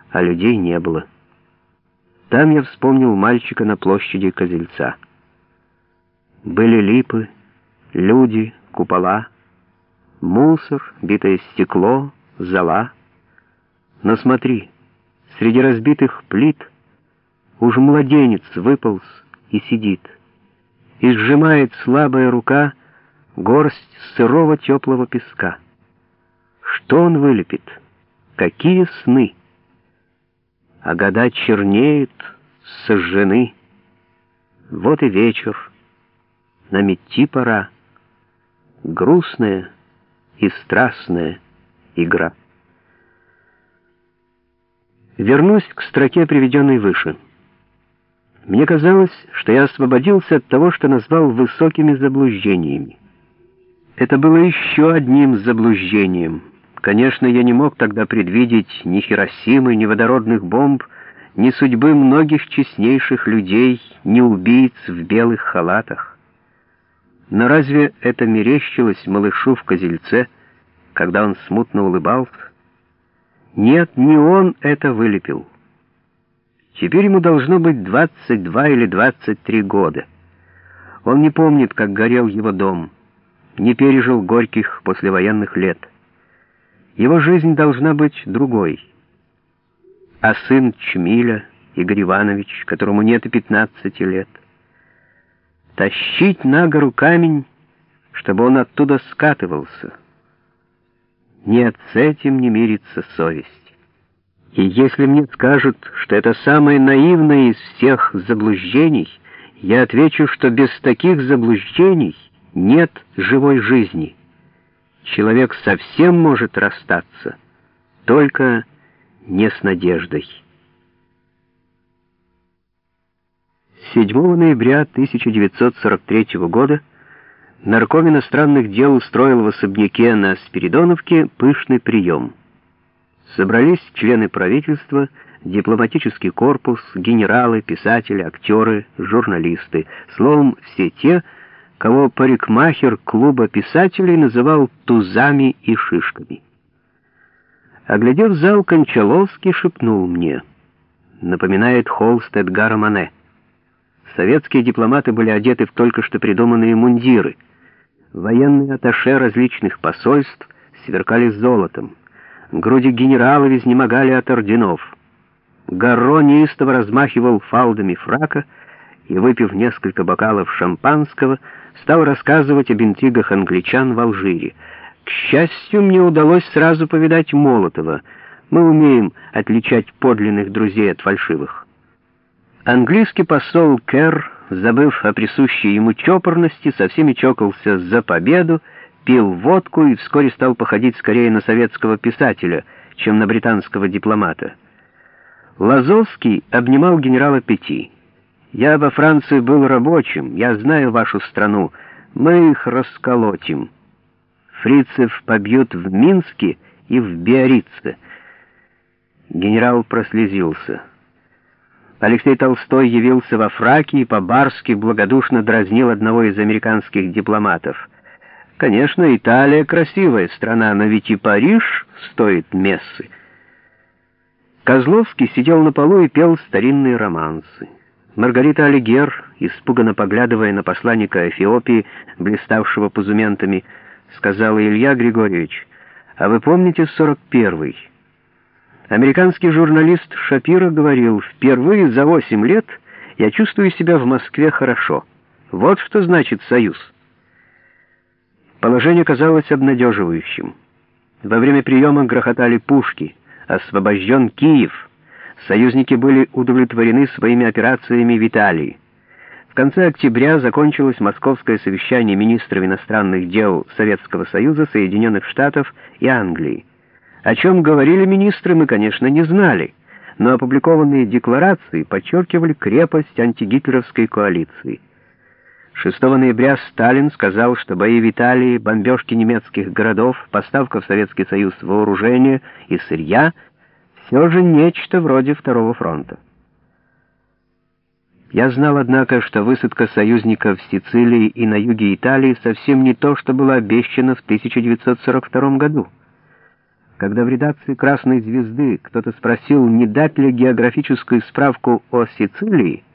а людей не было. Там я вспомнил мальчика на площади Козельца. Были липы, люди, купола, мусор, битое стекло, зола. Но смотри, среди разбитых плит уж младенец выполз и сидит, и сжимает слабая рука горсть сырого теплого песка. Что он вылепит? Какие сны? А года чернеют, сожжены. Вот и вечер, нам идти пора. Грустная и страстная игра. Вернусь к строке, приведенной выше. Мне казалось, что я освободился от того, что назвал высокими заблуждениями. Это было еще одним заблуждением. Конечно, я не мог тогда предвидеть ни Хиросимы, ни водородных бомб, ни судьбы многих честнейших людей, ни убийц в белых халатах. Но разве это мерещилось малышу в Козельце, когда он смутно улыбался? Нет, не он это вылепил. Теперь ему должно быть 22 или 23 года. Он не помнит, как горел его дом, не пережил горьких послевоенных лет. Его жизнь должна быть другой. А сын Чмиля, Игорь Иванович, которому нет и 15 лет, тащить на гору камень, чтобы он оттуда скатывался. Нет, с этим не мирится совесть. И если мне скажут, что это самое наивное из всех заблуждений, я отвечу, что без таких заблуждений нет живой жизни. Человек совсем может расстаться, только не с надеждой. 7 ноября 1943 года нарком иностранных дел устроил в особняке на Спиридоновке пышный прием. Собрались члены правительства, дипломатический корпус, генералы, писатели, актеры, журналисты, словом, все те, кого парикмахер клуба писателей называл тузами и шишками. Оглядев зал, Кончаловский шепнул мне: напоминает холст Эдгара Моне. Советские дипломаты были одеты в только что придуманные мундиры. Военные атташе различных посольств сверкали золотом. Груди генералов изнемогали от орденов. Гарро неистово размахивал фалдами фрака и, выпив несколько бокалов шампанского, стал рассказывать об интригах англичан в Алжире. К счастью, мне удалось сразу повидать Молотова. Мы умеем отличать подлинных друзей от фальшивых. Английский посол Керр, забыв о присущей ему чопорности, со всеми чокался за победу, пил водку и вскоре стал походить скорее на советского писателя, чем на британского дипломата. Лазовский обнимал генерала Пети. «Я во Франции был рабочим, я знаю вашу страну, мы их расколотим. Фрицев побьют в Минске и в Биаррице». Генерал прослезился. Алексей Толстой явился во фраке и по-барски благодушно дразнил одного из американских дипломатов. Конечно, Италия красивая страна, но ведь и Париж стоит мессы. Козловский сидел на полу и пел старинные романсы. Маргарита Алигер, испуганно поглядывая на посланника Эфиопии, блиставшего пузументами, сказала: «Илья Григорьевич, а вы помните 41-й? Американский журналист Шапиро говорил: впервые за 8 лет я чувствую себя в Москве хорошо. Вот что значит союз». Положение казалось обнадеживающим. Во время приема грохотали пушки. Освобожден Киев. Союзники были удовлетворены своими операциями в Италии. В конце октября закончилось московское совещание министров иностранных дел Советского Союза, Соединенных Штатов и Англии. О чем говорили министры, мы, конечно, не знали, но опубликованные декларации подчеркивали крепость антигитлеровской коалиции. 6 ноября Сталин сказал, что бои в Италии, бомбежки немецких городов, поставка в Советский Союз вооружения и сырья — все же нечто вроде Второго фронта. Я знал, однако, что высадка союзников в Сицилии и на юге Италии совсем не то, что было обещано в 1942 году. Когда в редакции «Красной звезды» кто-то спросил, не дать ли географическую справку о Сицилии,